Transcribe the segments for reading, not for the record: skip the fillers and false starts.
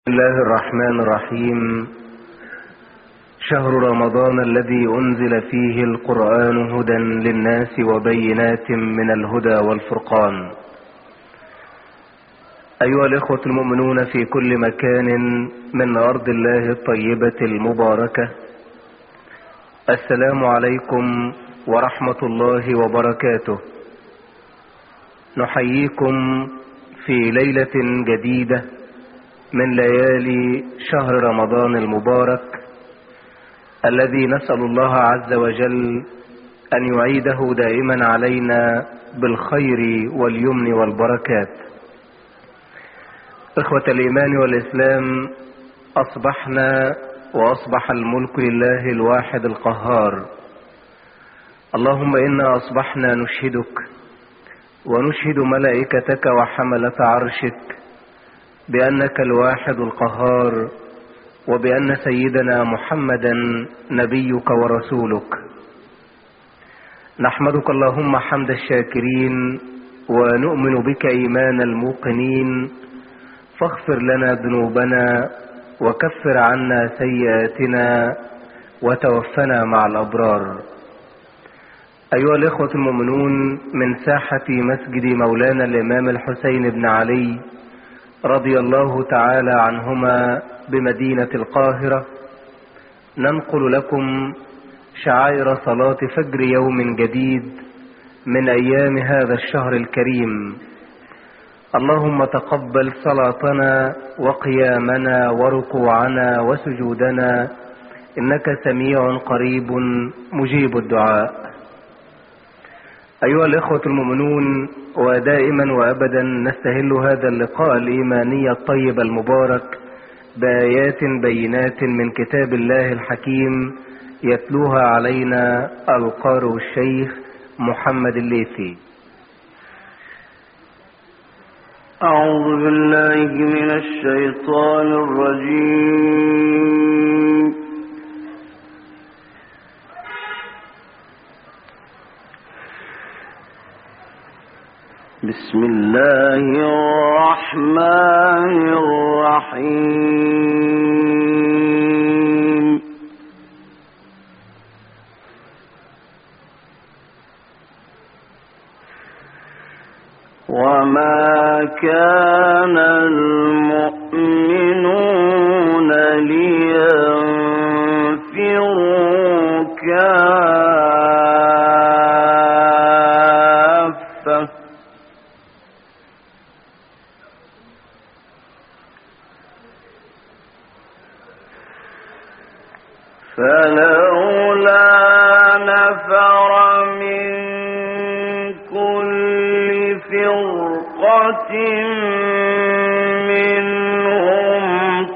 بسم الله الرحمن الرحيم. شهر رمضان الذي أنزل فيه القرآن هدى للناس وبينات من الهدى والفرقان. أيها الإخوة المؤمنون في كل مكان من أرض الله الطيبة المباركة، السلام عليكم ورحمة الله وبركاته. نحييكم في ليلة جديدة من ليالي شهر رمضان المبارك، الذي نسأل الله عز وجل أن يعيده دائما علينا بالخير واليمن والبركات. إخوة الإيمان والإسلام، أصبحنا وأصبح الملك لله الواحد القهار. اللهم إنا أصبحنا نشهدك ونشهد ملائكتك وحملة عرشك بأنك الواحد القهار، وبأن سيدنا محمدا نبيك ورسولك. نحمدك اللهم حمد الشاكرين، ونؤمن بك إيمان الموقنين، فاغفر لنا ذنوبنا وكفر عنا سيئاتنا وتوفنا مع الأبرار. أيها الإخوة المؤمنون، من ساحة مسجد مولانا الإمام الحسين بن علي رضي الله تعالى عنهما بمدينة القاهرة، ننقل لكم شعائر صلاة فجر يوم جديد من أيام هذا الشهر الكريم. اللهم تقبل صلاتنا وقيامنا وركوعنا وسجودنا، إنك سميع قريب مجيب الدعاء. أيها الإخوة المؤمنون، ودائما وأبدا نستهل هذا اللقاء الإيماني الطيب المبارك بآيات بينات من كتاب الله الحكيم، يتلوها علينا القارئ الشيخ محمد الليثي. أعوذ بالله من الشيطان الرجيم. بسم الله الرحمن الرحيم. وما كان المؤمنون لينفروا كافة فلولا نفر من كل فرقة منهم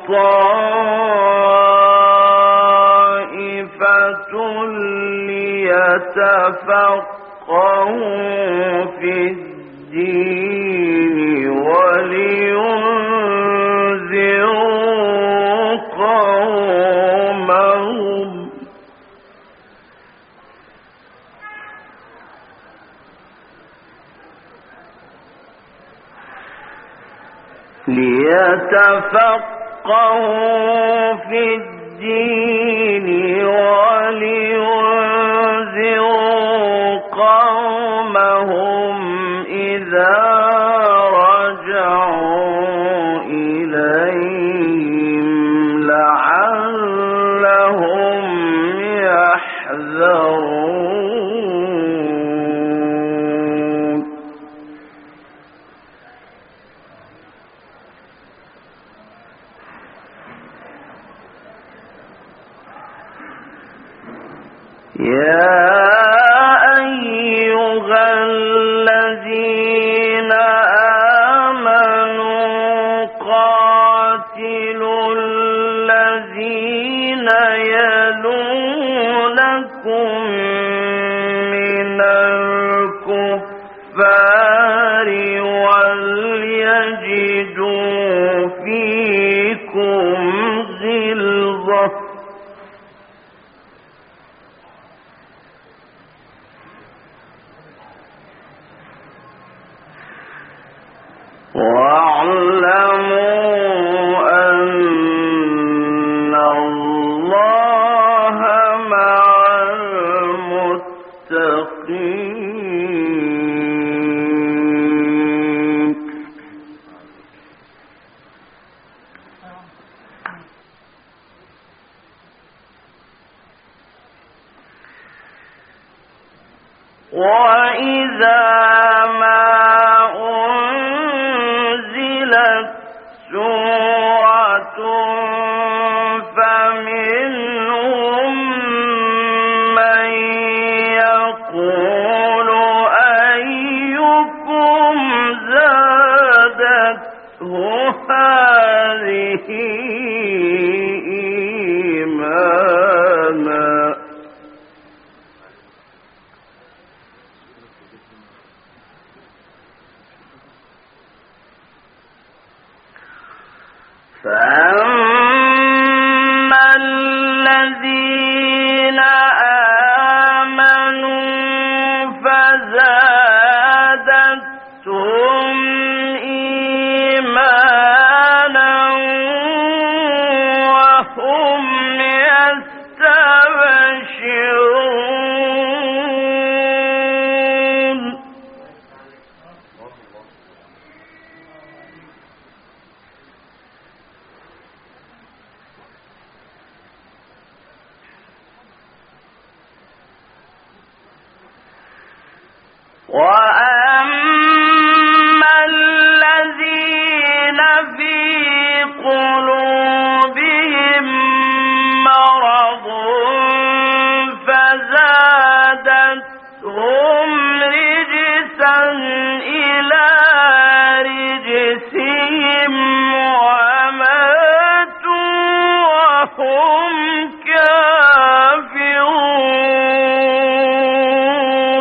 طائفة ليتفقهوا في الدين ولينذروا قومهم في الدين ولينذروا قومهم إذا رجعوا إليهم لعلهم يحذرون. يا أيها الذين آمنوا قاتلوا الذين يلونكم من الكفار وليجدوا فيكم غلظة واعلموا أن وإذا ما أنزلت سورة فمنهم من يقول أيكم زادته هذه إيمانا فأما الذين آمنوا فزادتهم إيمانا وهم يستبشرون وأما الذين في قلوبهم مرض فزادتهم رجسا إلى رجسهم وماتوا وهم كافرون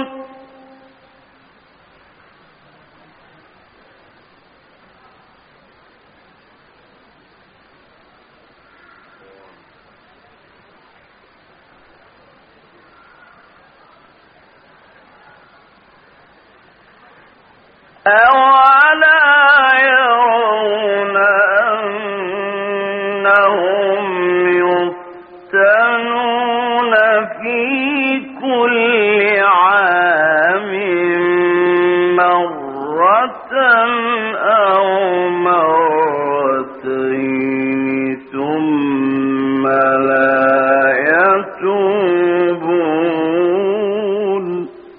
أولا يرون أنهم يفتنون في كل عام مرة أو مرتين ثم لا يتوبون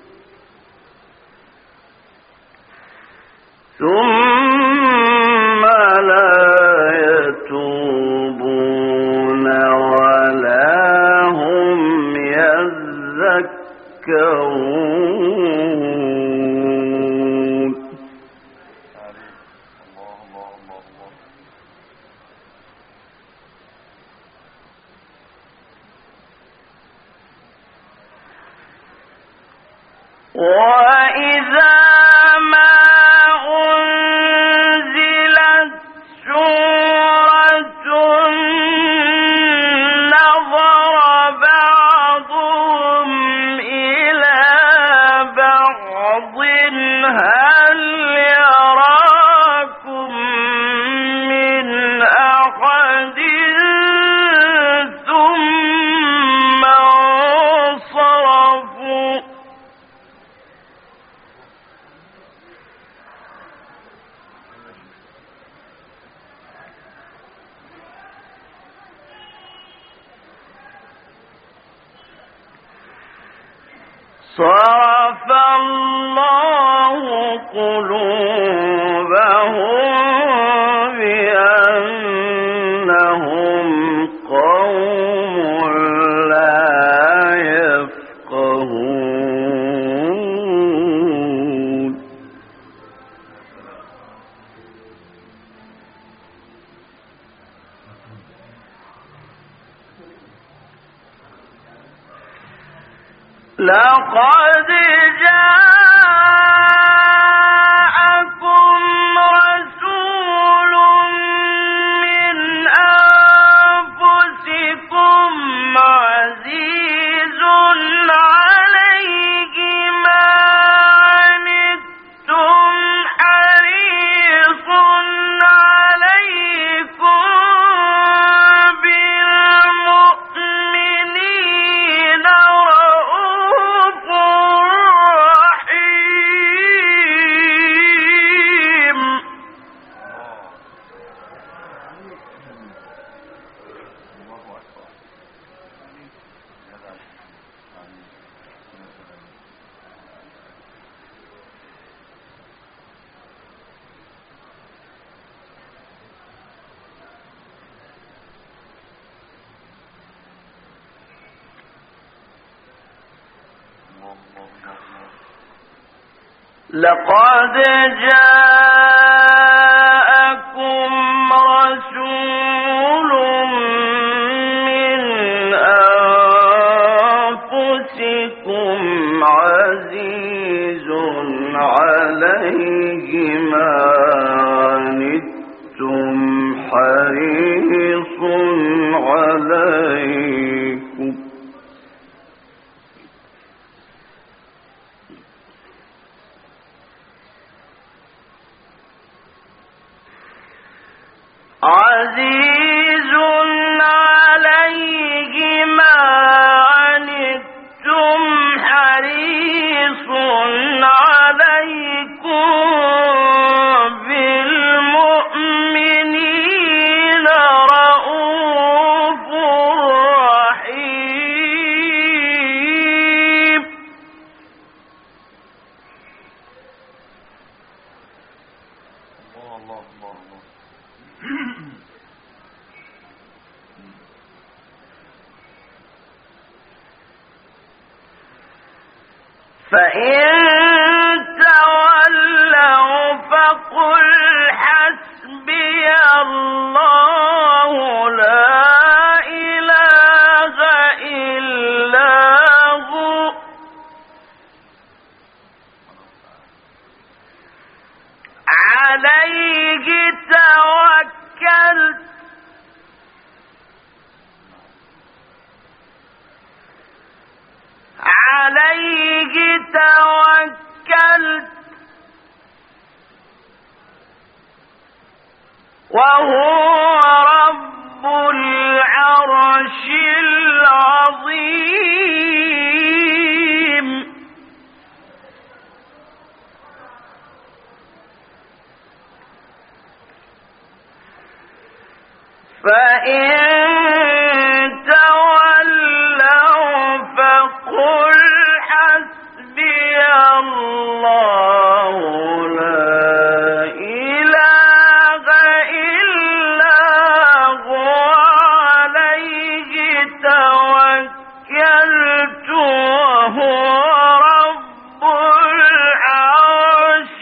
ولا هم يذكرون وإذا ما أنزلت سورة نظر بعضهم إلى بعض هل يراكم من أحد ثم انصرفوا صرف الله قلوبهم بأنهم قوم لا يفقهون لقد جاءكم رسول من أنفسكم عزيز عليه ما عنتم حريص عليكم بالمؤمنين رؤوف رحيم لقد جاءكم رسول من أنفسكم عزيز عليه ما عنتم حريص عليكم عزيز عليه ما عنتم حريص عليكم بالمؤمنين رؤوف رحيم الله الله الله فإن تولوا فقل حسبي الله لا إله إلا هو عليه توكلت وهو رب العرش العظيم فإن تولوا فقل حسبي الله لا إله إلا هو عليه توكلت وهو رب العرش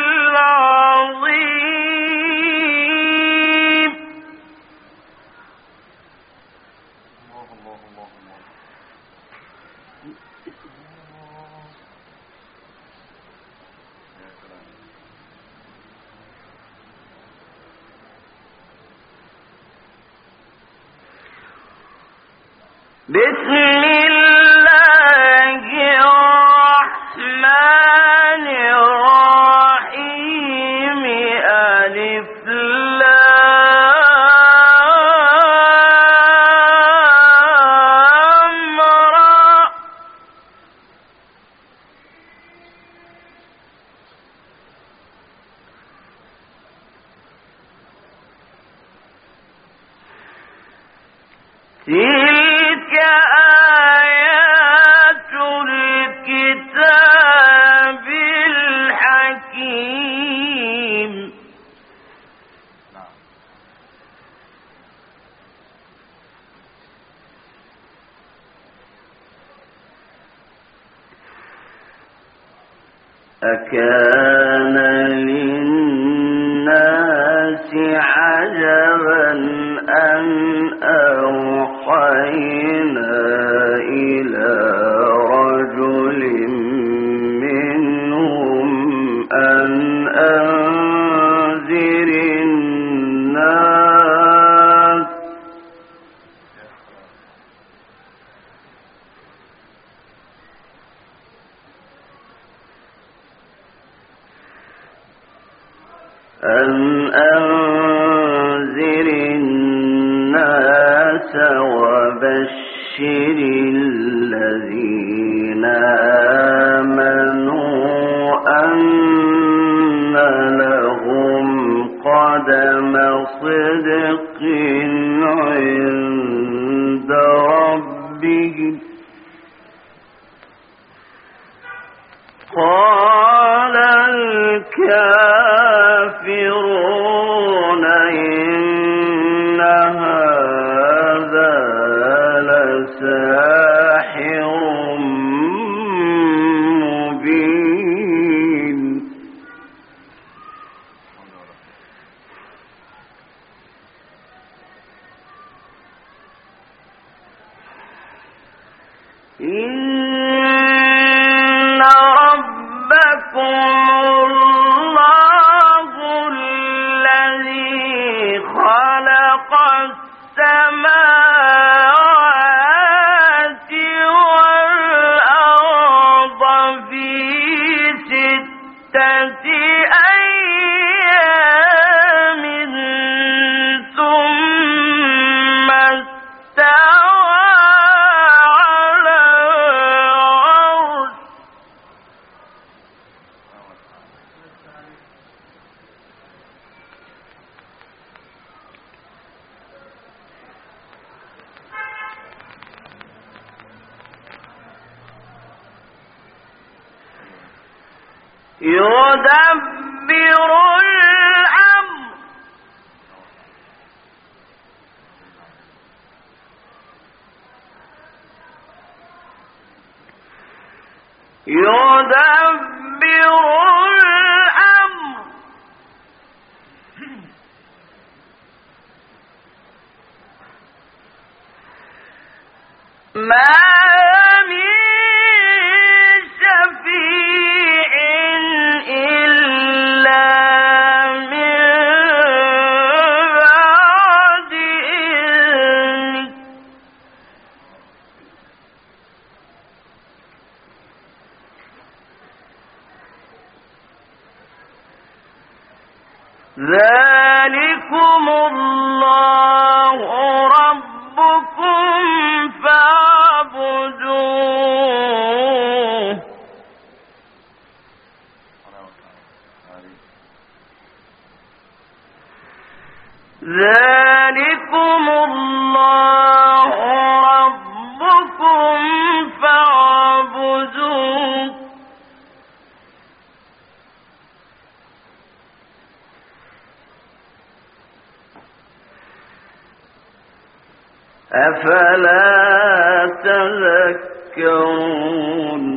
العظيم بسم الله الرحمن الرحيم ألف لام را تلك آيات الكتاب الحكيم أكان للناس عجبا أن أوحينا إلى رجل منهم أن أنذر الناس وبشر الذين آمنوا أن لهم قدم صدق عند ربهم قال الكافرون إن هذا لساحر إن ربكم الله الذي خلق السماوات والأرض في 6 أيام ثم استوى على العرش يدبر الأمر ما من شفيع إلا من بعد إذنه ذلكم الله ربكم فاعبدوه ذلكم الله ربكم فاعبدوه أفلا تذكرون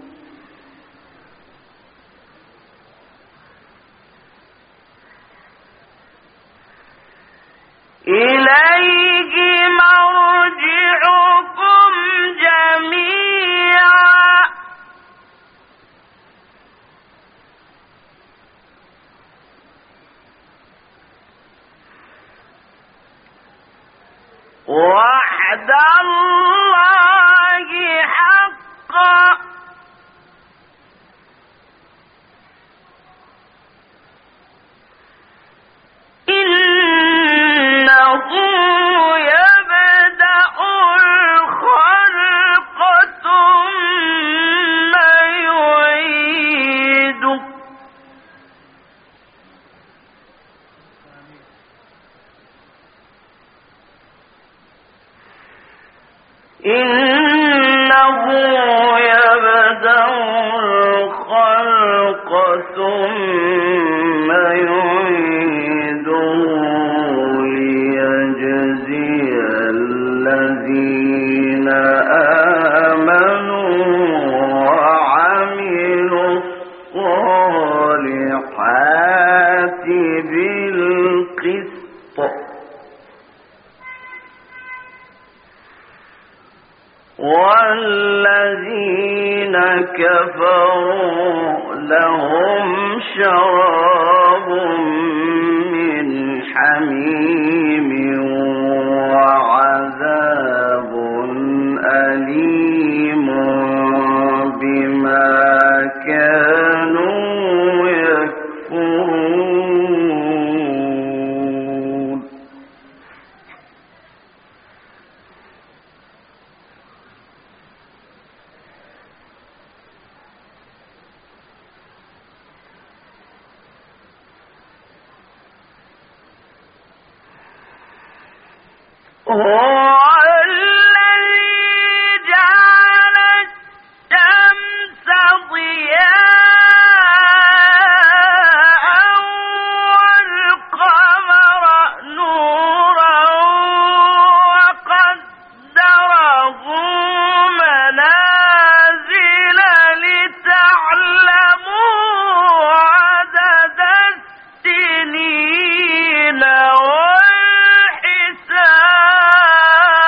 إليه مرجعكم جميعا وعد الله حقا إنه يبدأ الخلق ثم يعيده إنه يبدأ الخلق ثم يعيده ليجزي الذين آمنوا وعملوا الصالحات بالقسط والذين كفروا لهم شراب من حميم وعذاب أليم بما كانوا يكفرون هو الذي جعل الشمس ضياء والقمر نورا وقدره منازل لتعلموا عدد السنين والحساب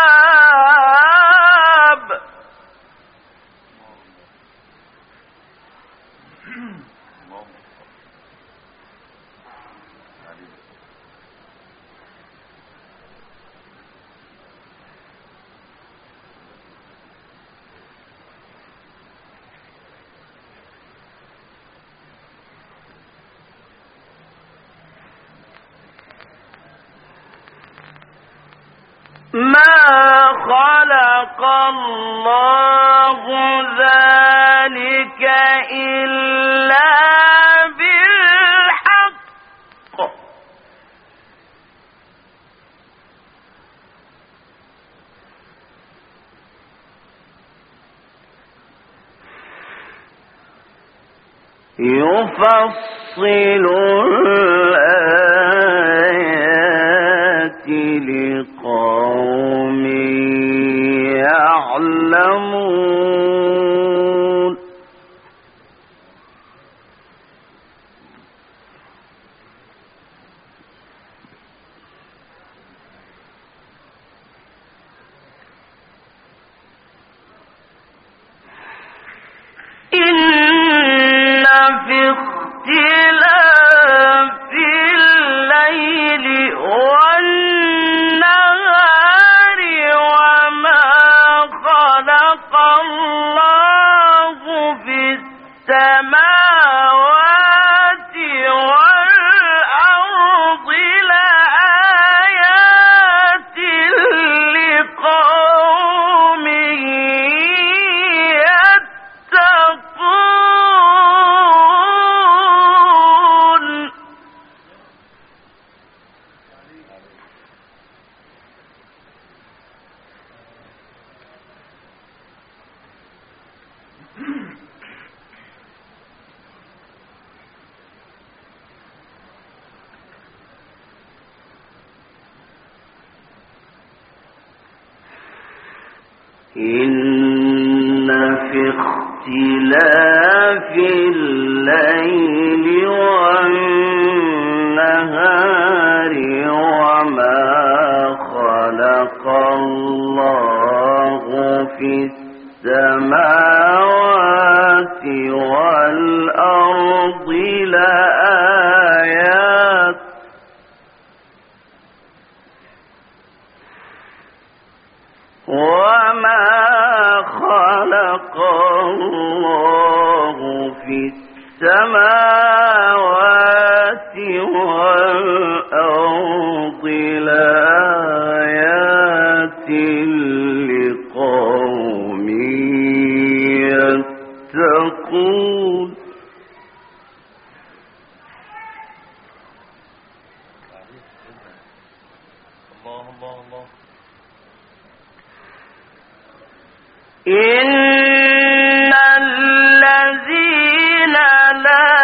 ما خلق الله ذلك إلا بالحق يفصل الآيات لقوم يعلمون إن في اختلاف الليل والنهار وما خلق الله في السماوات والأرض لآيات لقوم يتقون إن في اختلاف الليل والنهار وما خلق الله في السماوات والأرض لآيات وما خلق الله في السماوات والأرض لآيات لقوم يتقون إن الذين لا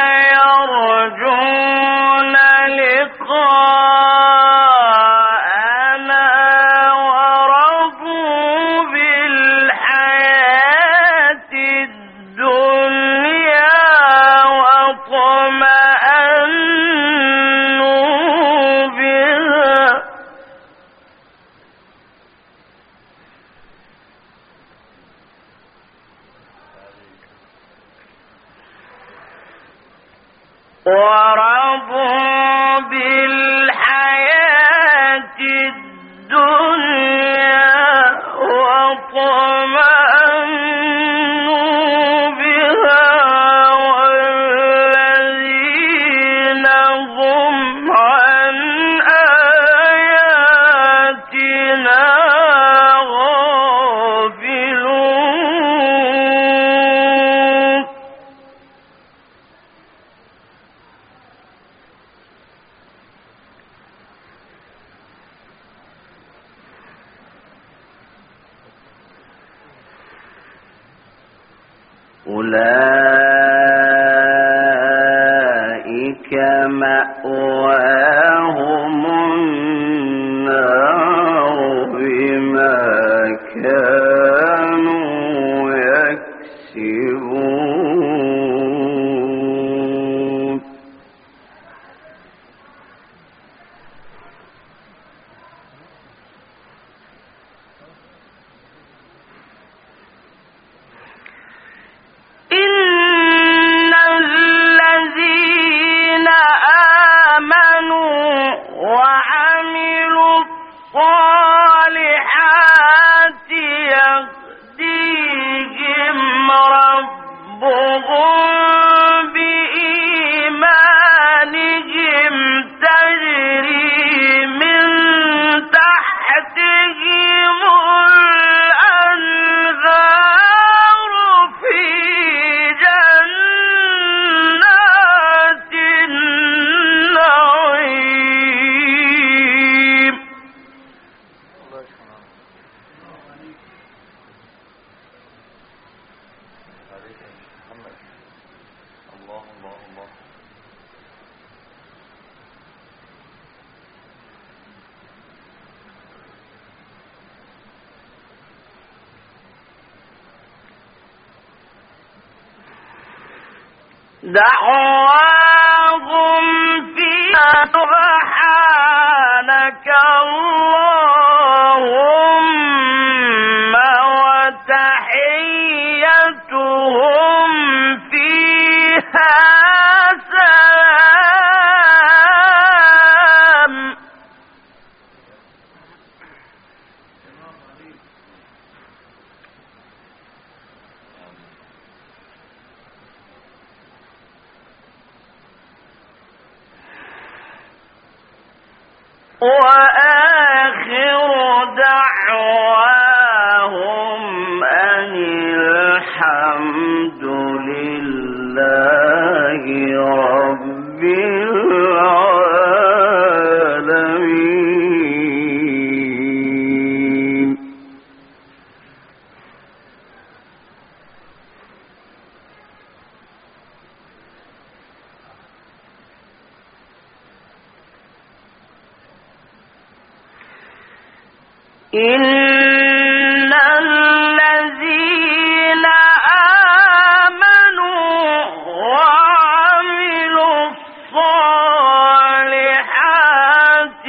يرجون لقاءنا ورضوا بالحياة الدنيا واطمأنوا بها ورضوا بالحياة الدنيا واطمأنوا بها والذين هم عن آياتنا غافلون أولئك مأواهم النار بما كانوا يكسبون إن الذين آمنوا دعواهم فيها سبحانك اللهم وتحيتهم فيها سلام. وآخر دعواهم أن الحمد لله رب العالمين. إن الذين آمنوا وعملوا الصالحات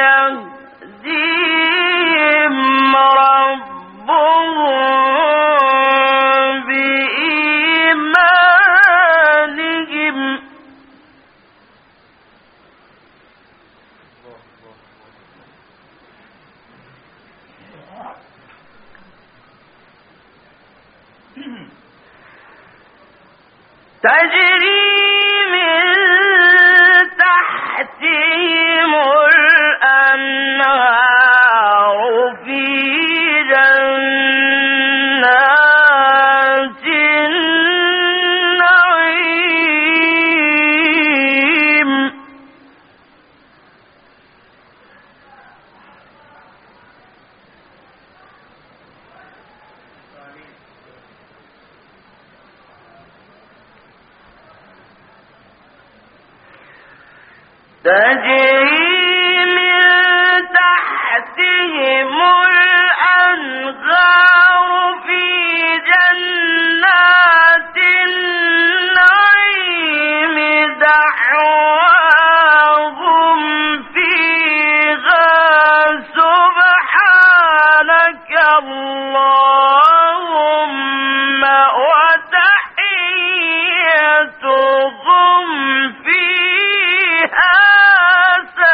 يهديهم ربهم بإيمانهم تجري من تحتهم الأنهار في جنات النعيم. تجري من تحتهم الأنهار في جنات النعيم دعواهم فيها سبحانك اللهم وتحيتهم فيها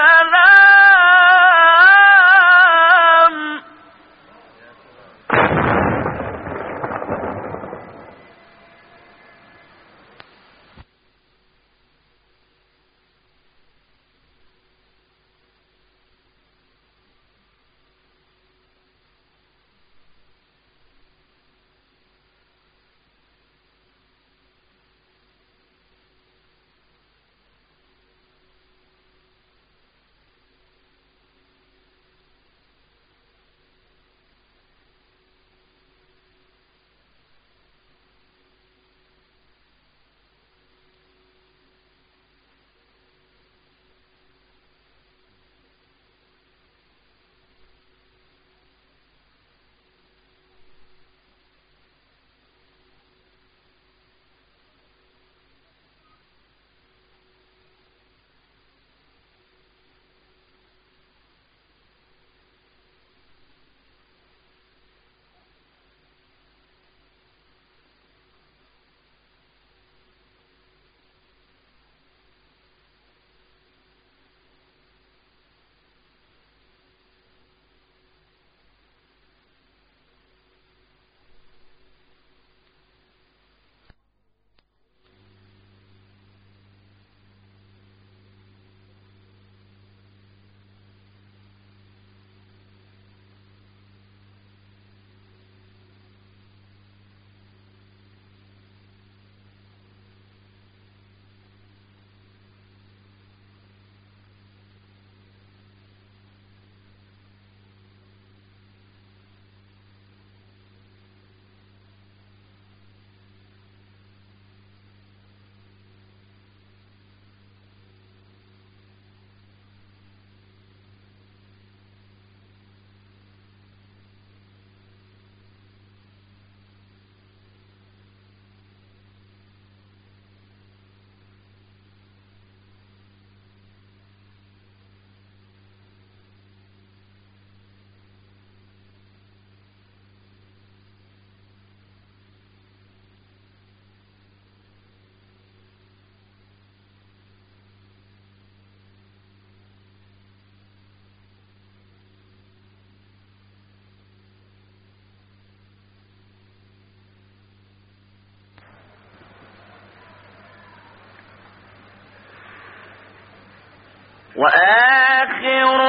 وآخر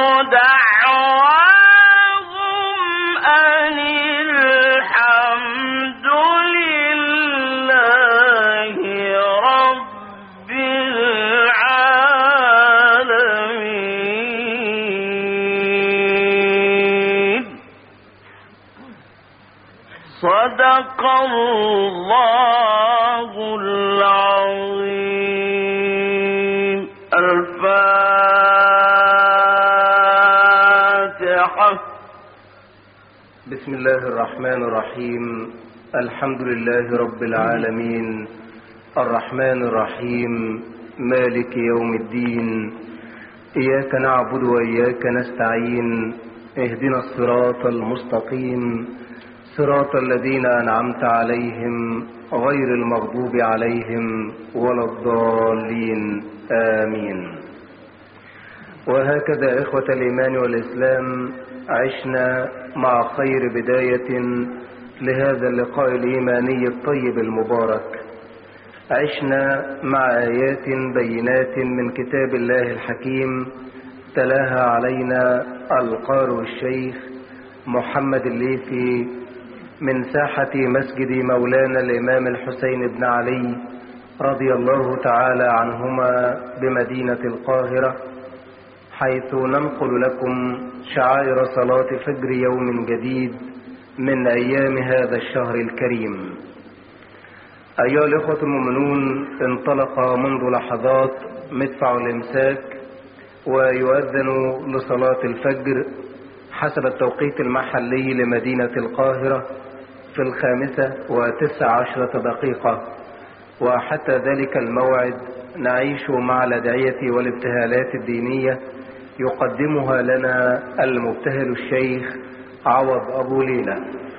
دعواهم أن الحمد لله رب العالمين. صدق الله العظيم. الفاتحة. بسم الله الرحمن الرحيم. الحمد لله رب العالمين، الرحمن الرحيم، مالك يوم الدين. إياك نعبد وإياك نستعين. اهدنا الصراط المستقيم، صراط الذين أنعمت عليهم غير المغضوب عليهم ولا الضالين، آمين. وهكذا إخوة الإيمان والإسلام عشنا مع خير بداية لهذا اللقاء الإيماني الطيب المبارك. عشنا مع آيات بينات من كتاب الله الحكيم تلاها علينا القارئ الشيخ محمد الليثي من ساحة مسجد مولانا الإمام الحسين بن علي رضي الله تعالى عنهما بمدينة القاهرة، حيث ننقل لكم شعائر صلاة فجر يوم جديد من أيام هذا الشهر الكريم. أيها الإخوة المؤمنون، انطلق منذ لحظات مدفع الإمساك ويؤذن لصلاة الفجر حسب التوقيت المحلي لمدينة القاهرة في 5:19. وحتى ذلك الموعد نعيش مع الأدعية والابتهالات الدينية يقدمها لنا المبتهل الشيخ عوض أبو ليلى.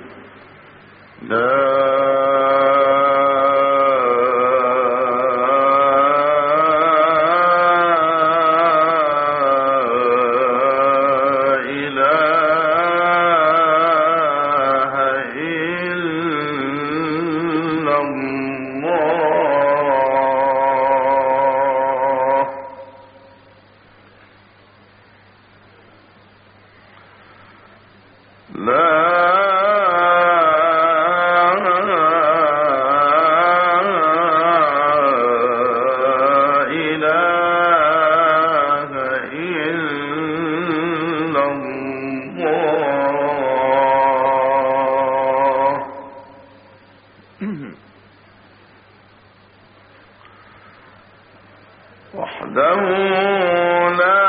وحده لا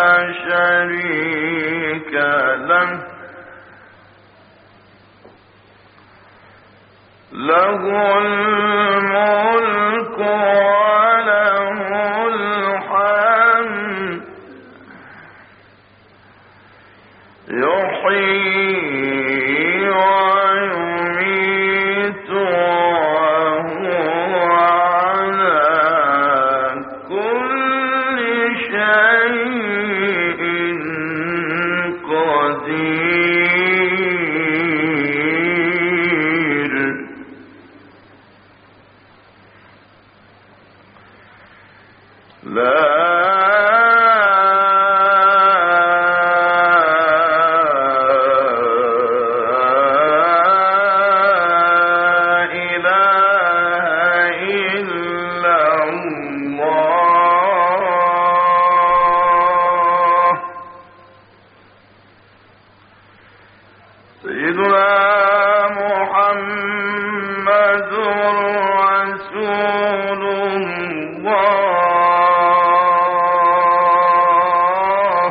شريك له، له الملك وله الحمد، يحيي ويميت وهو على كل شيء قدير. لا سيدنا محمد رسول الله،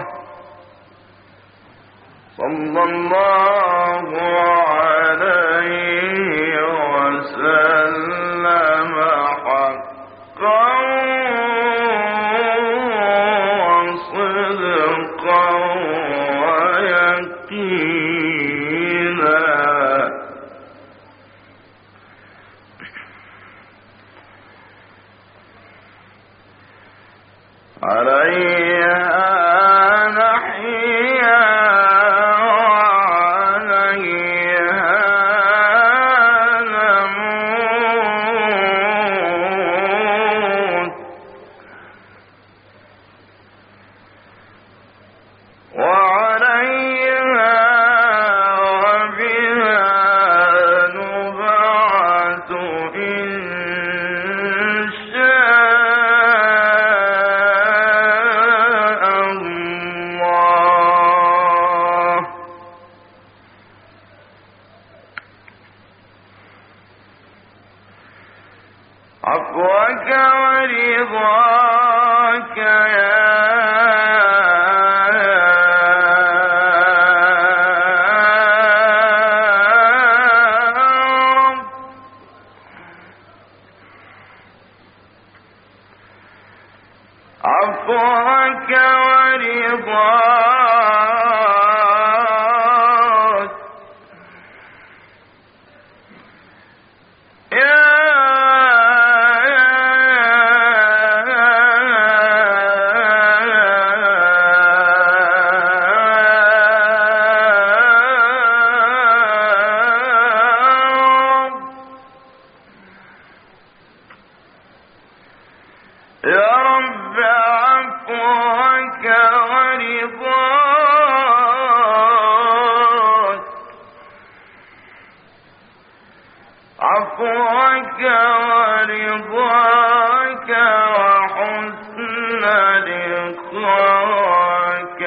صلى الله عليه وسلم حقا وصدقا ويقينا. عليها نحيا وعليها عفوك ورضاك وحسن لقاك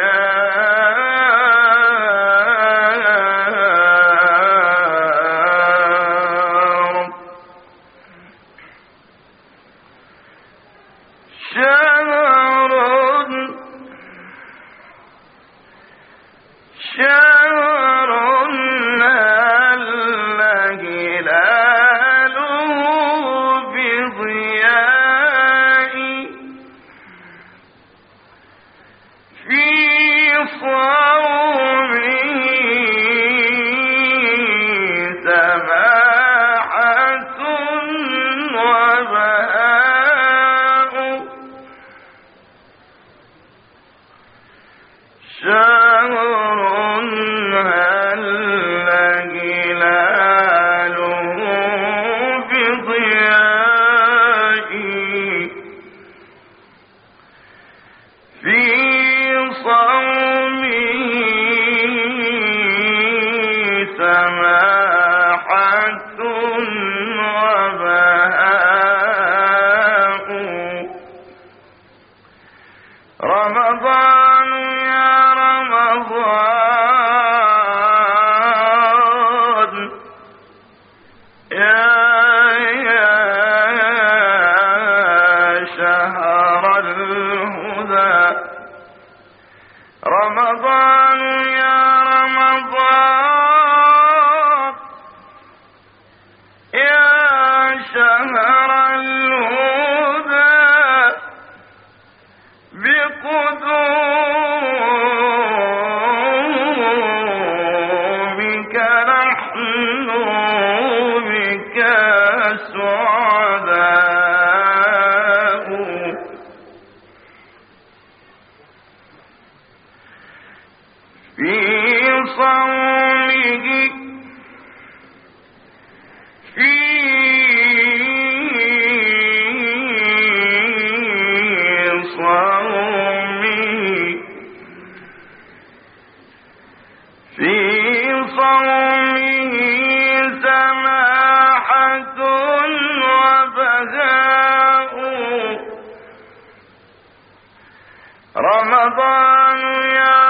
رمضان يا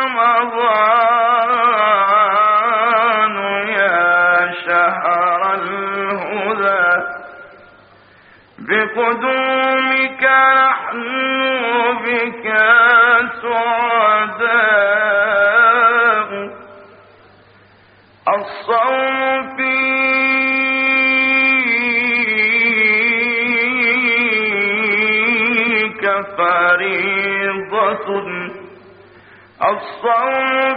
رمضان يا شهر الهدى بقدومك نحن بك سعداء الصوم فيك فريضة الصوم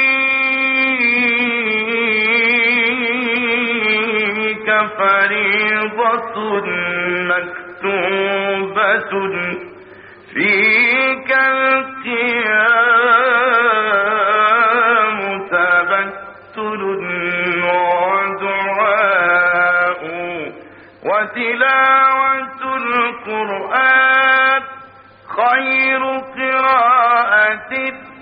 فيك فريضة مكتوبة فيك القيام تبتل ودعاء وتلاوة القرآن خير قراءة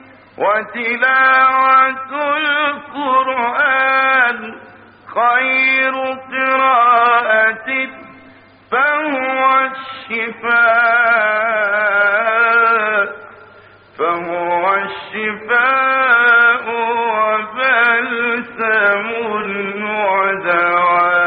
وتلاوة القرآن خير قراءة فهو الشفاء وبلسم ودواء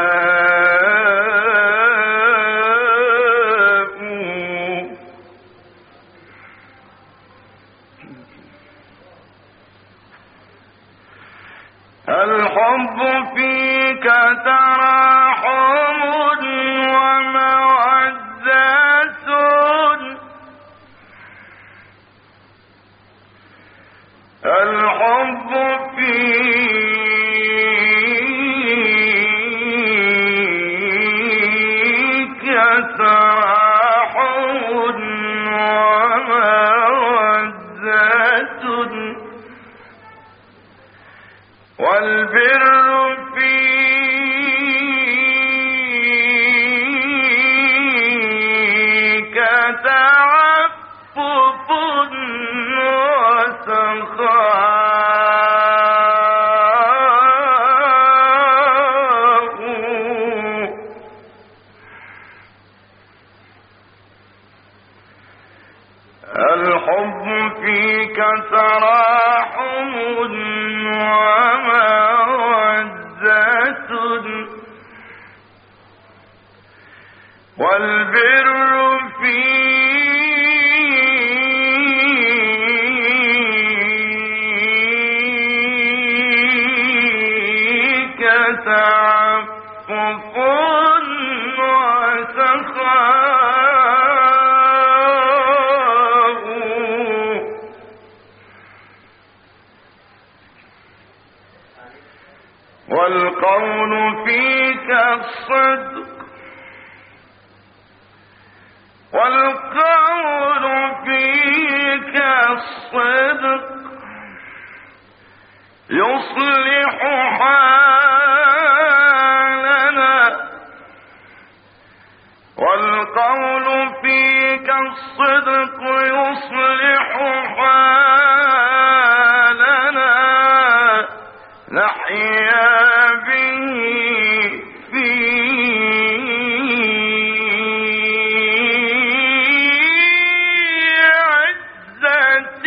الحب فيك تراحم ومودة الحب فيك تراحم ومودة والبر فيك تعفف وسخاء والبر فيك تعفف وسخاء والقول فيك الصدق والقول فيك الصدق يصلح حالنا والقول فيك الصدق يصلح حالنا نحيا به في عزة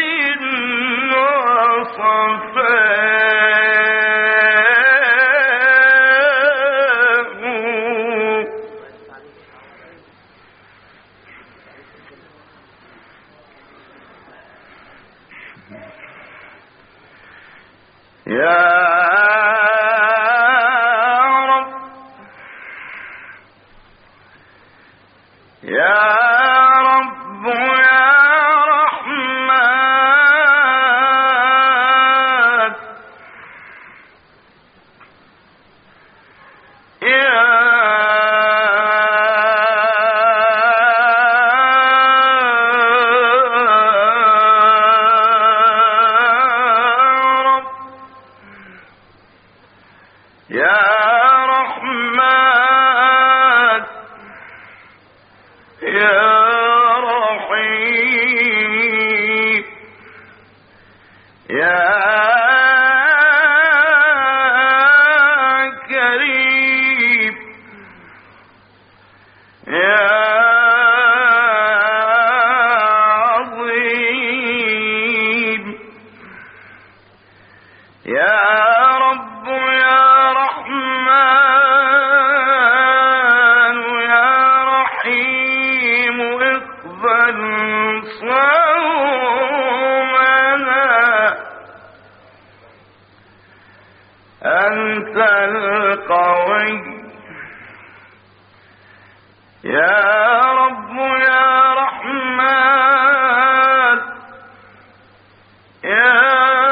وصفاء. يا أنت القوي يا رب يا رحمن يا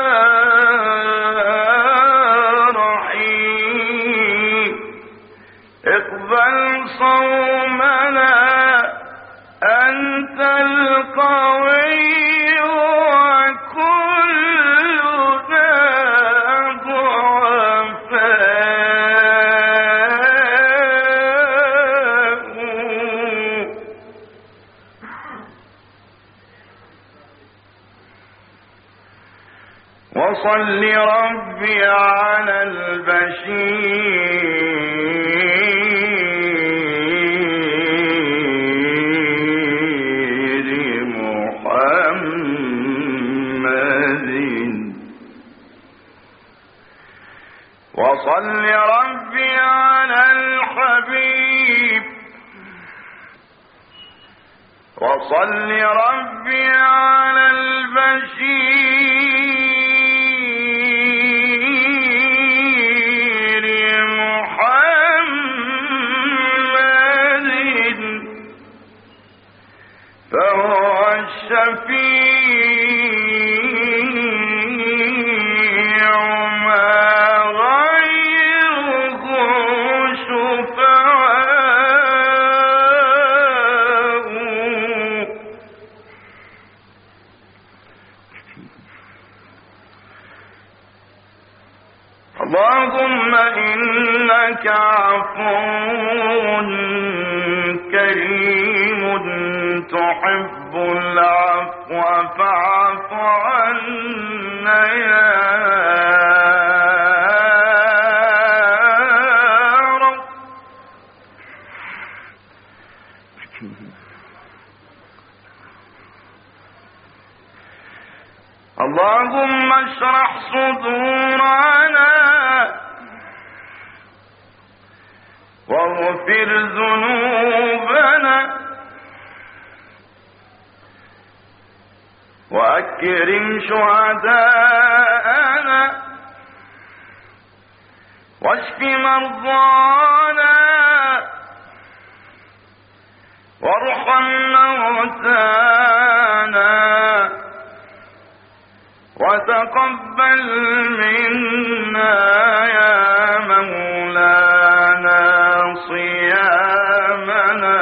رحيم اقبل صومنا أنت القوي وصل ربي على البشير محمد وصل ربي على الحبيب وصل ربي على البشير فهو الشفيع ما غيره شفعاء اللهم إنك عفو كريم تحب العفو فاعف عنا يا رب اللهم اشرح صدورنا شهداءنا واشف مرضانا وارحم موتانا وتقبل منا يا مولانا صيامنا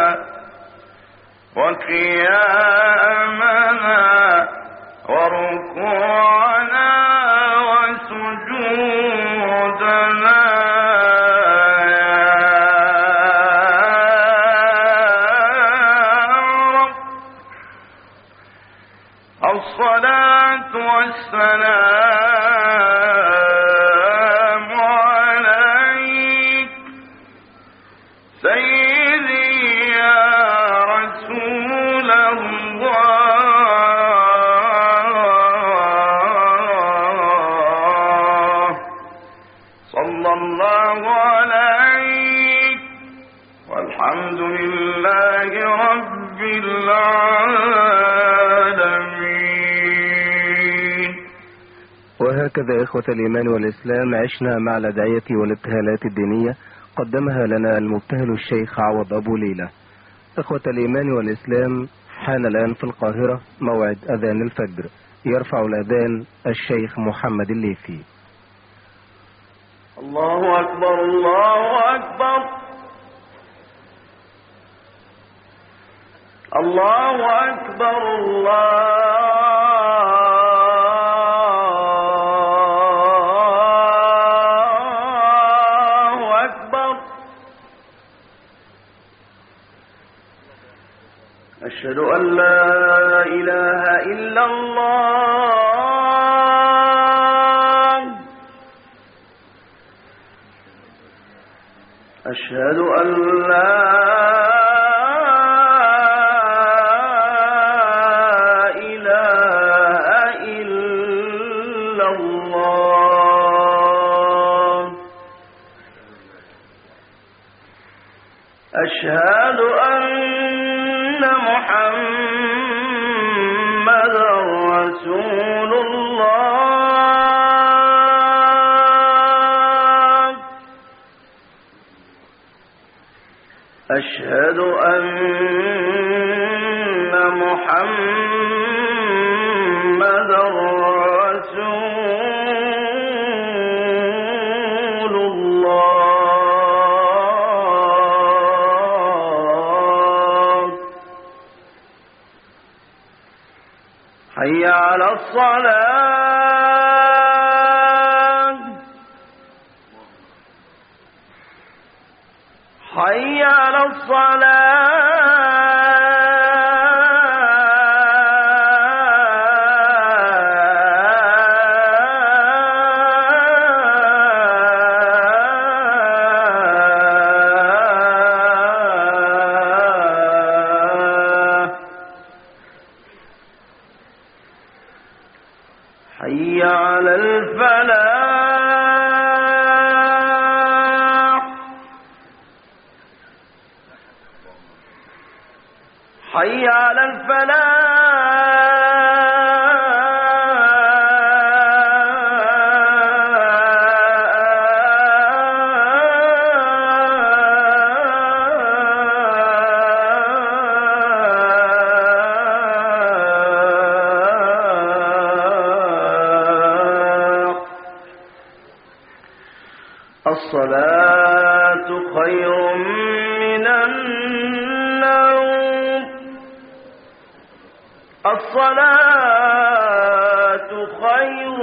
وقيامنا وركوعنا وسجودنا الصلاة والسلام عليك سيدي يا رسول الله صلى الله عليك والحمد لله رب العالمين. وهكذا إخوة الإيمان والإسلام عشنا مع الأدعية والابتهالات الدينية قدمها لنا المبتهل الشيخ عوض أبو ليلى. إخوة الإيمان والإسلام، حان الآن في القاهرة موعد أذان الفجر. يرفع الأذان الشيخ محمد الليثي. الله أكبر الله أكبر الله أكبر الله أكبر أشهد أن لا إله إلا الله أشهد أن لا أشهد أن محمدا رسول الله أشهد أن محمدا رسول الله حي على الصلاة حي على حي على الفلاح حي على الصلاة خير من النوم الصلاة خير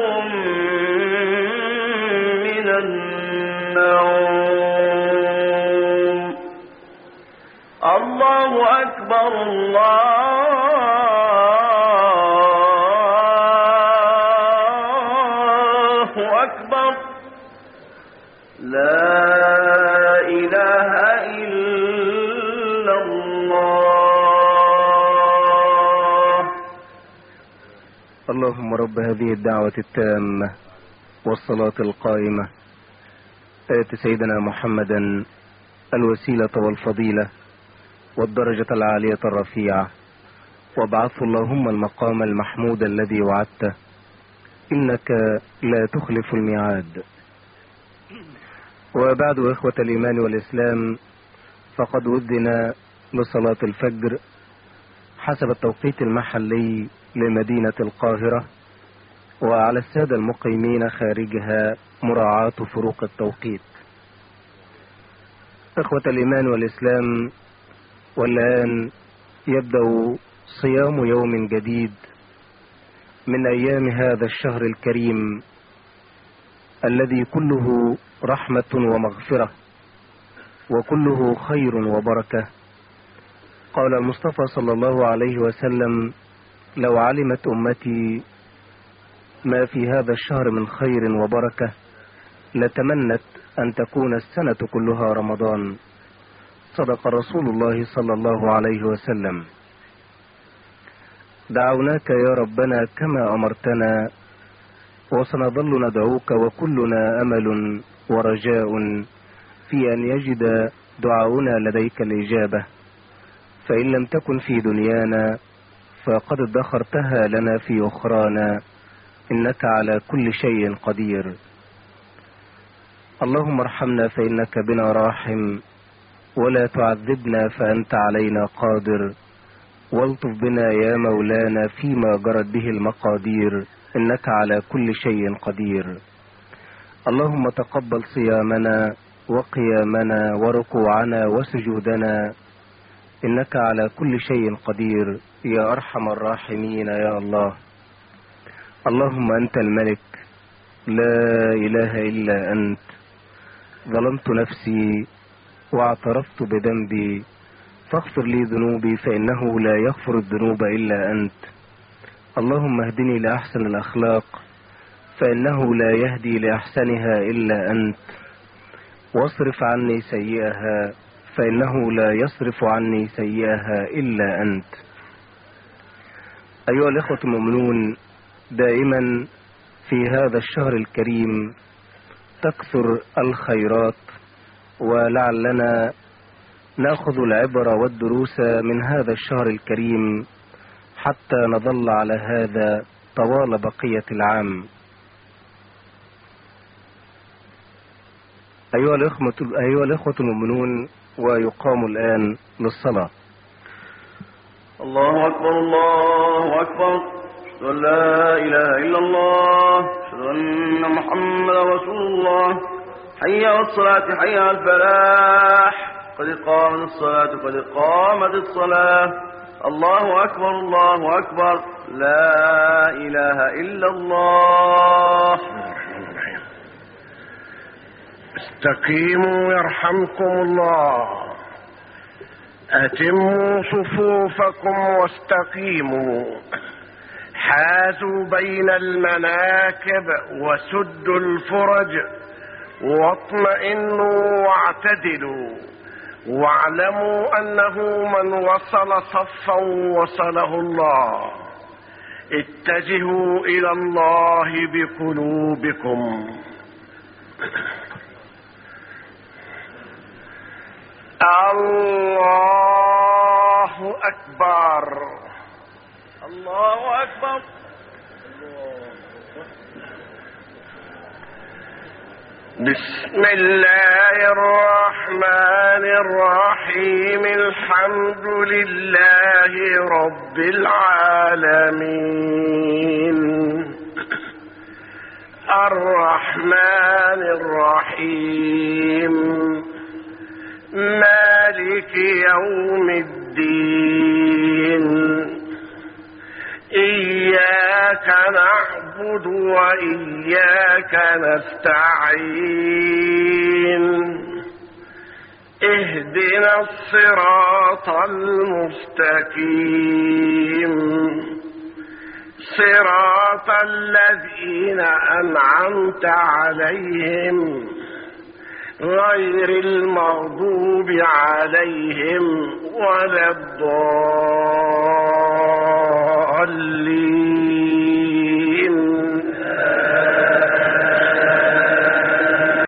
من النوم الله أكبر الله أكبر لا إله إلا الله. اللهم رب هذه الدعوة التامة والصلاة القائمة آت سيدنا محمدا الوسيلة والفضيلة والدرجة العالية الرفيعة وابعثه اللهم المقام المحمود الذي وعدته إنك لا تخلف الميعاد. وبعد إخوة الإيمان والإسلام، فقد أذن لصلاة الفجر حسب التوقيت المحلي لمدينة القاهرة، وعلى السادة المقيمين خارجها مراعاة فروق التوقيت. إخوة الإيمان والإسلام، والآن يبدأ صيام يوم جديد من أيام هذا الشهر الكريم الذي كله رحمة ومغفرة وكله خير وبركة. قال المصطفى صلى الله عليه وسلم: لو علمت أمتي ما في هذا الشهر من خير وبركة لتمنت أن تكون السنة كلها رمضان. صدق رسول الله صلى الله عليه وسلم. دعوناك يا ربنا كما أمرتنا، وسنظل ندعوك وكلنا أمل ورجاء في أن يجد دعاؤنا لديك الإجابة، فإن لم تكن في دنيانا فقد ادخرتها لنا في أخرانا، إنك على كل شيء قدير. اللهم ارحمنا فإنك بنا راحم، ولا تعذبنا فأنت علينا قادر، والطف بنا يا مولانا فيما جرت به المقادير، إنك على كل شيء قدير. اللهم تقبل صيامنا وقيامنا وركوعنا وسجودنا، إنك على كل شيء قدير يا أرحم الراحمين يا الله. اللهم أنت الملك، لا إله إلا أنت. ظلمت نفسي واعترفت بذنبي، فاغفر لي ذنوبي فإنه لا يغفر الذنوب إلا أنت. اللهم اهدني لأحسن الأخلاق فإنه لا يهدي لأحسنها إلا أنت، واصرف عني سيئها فإنه لا يصرف عني سيئها إلا أنت. أيها الإخوة المؤمنون، دائما في هذا الشهر الكريم تكثر الخيرات، ولعلنا نأخذ العبر والدروس من هذا الشهر الكريم حتى نظل على هذا طوال بقية العام. أيها الإخوة المؤمنون، ويقام الآن للصلاة. الله أكبر الله أكبر، أشهد أن لا إله إلا الله، أشهد أن محمدا رسول الله. حي على الصلاة، حي على الفلاح، قد قامت الصلاة، قد قامت الصلاة. الله أكبر الله أكبر، لا إله إلا الله. استقيموا يرحمكم الله، أتموا صفوفكم واستقيموا، حازوا بين المناكب وسدوا الفرج، واطمئنوا واعتدلوا، واعلموا أنه من وصل صفا وصله الله. اتجهوا إلى الله بقلوبكم. الله أكبر، الله أكبر. بسم الله الرحمن الرحيم. الحمد لله رب العالمين، الرحمن الرحيم، مالك يوم الدين. إياك نعبد وإياك نستعين. اهدنا الصراط المستقيم، صراط الذين أنعمت عليهم غير المغضوب عليهم ولا الضالين.